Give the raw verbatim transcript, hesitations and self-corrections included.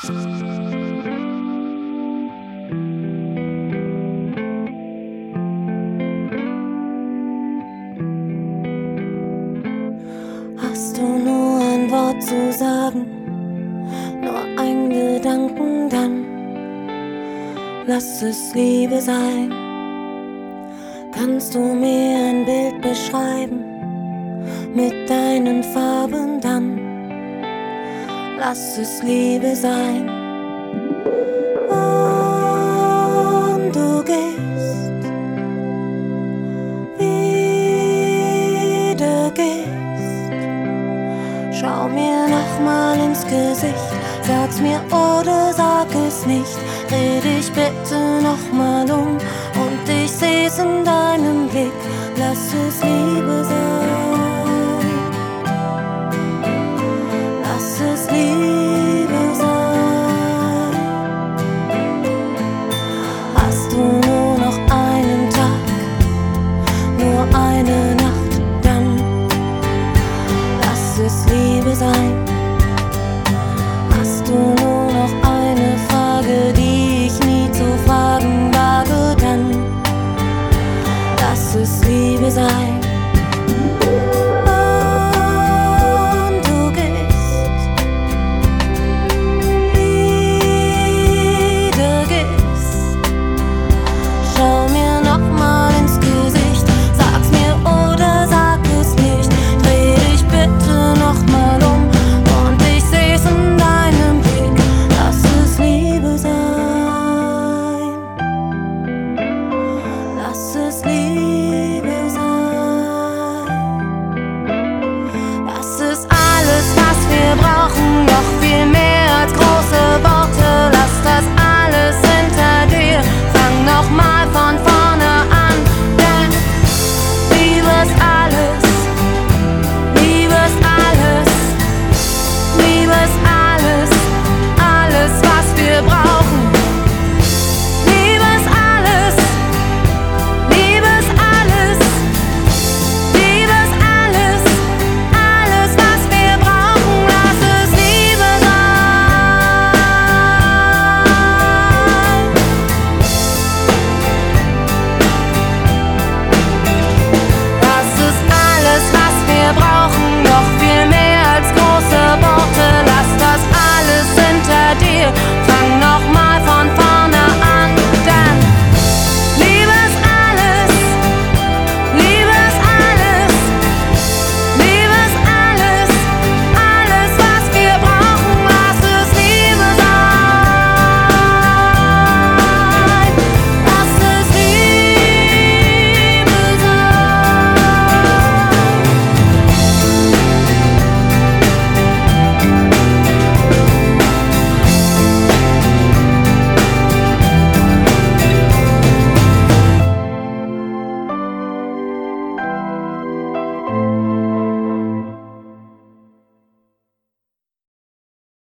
Hast du nur ein Wort zu sagen, nur ein Gedanken, dann lass es Liebe sein. Kannst du mir ein Bild beschreiben mit deinen Farben, dann lass es Liebe sein. Und du gehst, wieder gehst. Schau mir nochmal ins Gesicht, sag's mir oder sag es nicht. Dreh dich bitte nochmal um und ich seh's in deinem Blick. Lass es Liebe sein. Lass es Liebe sein.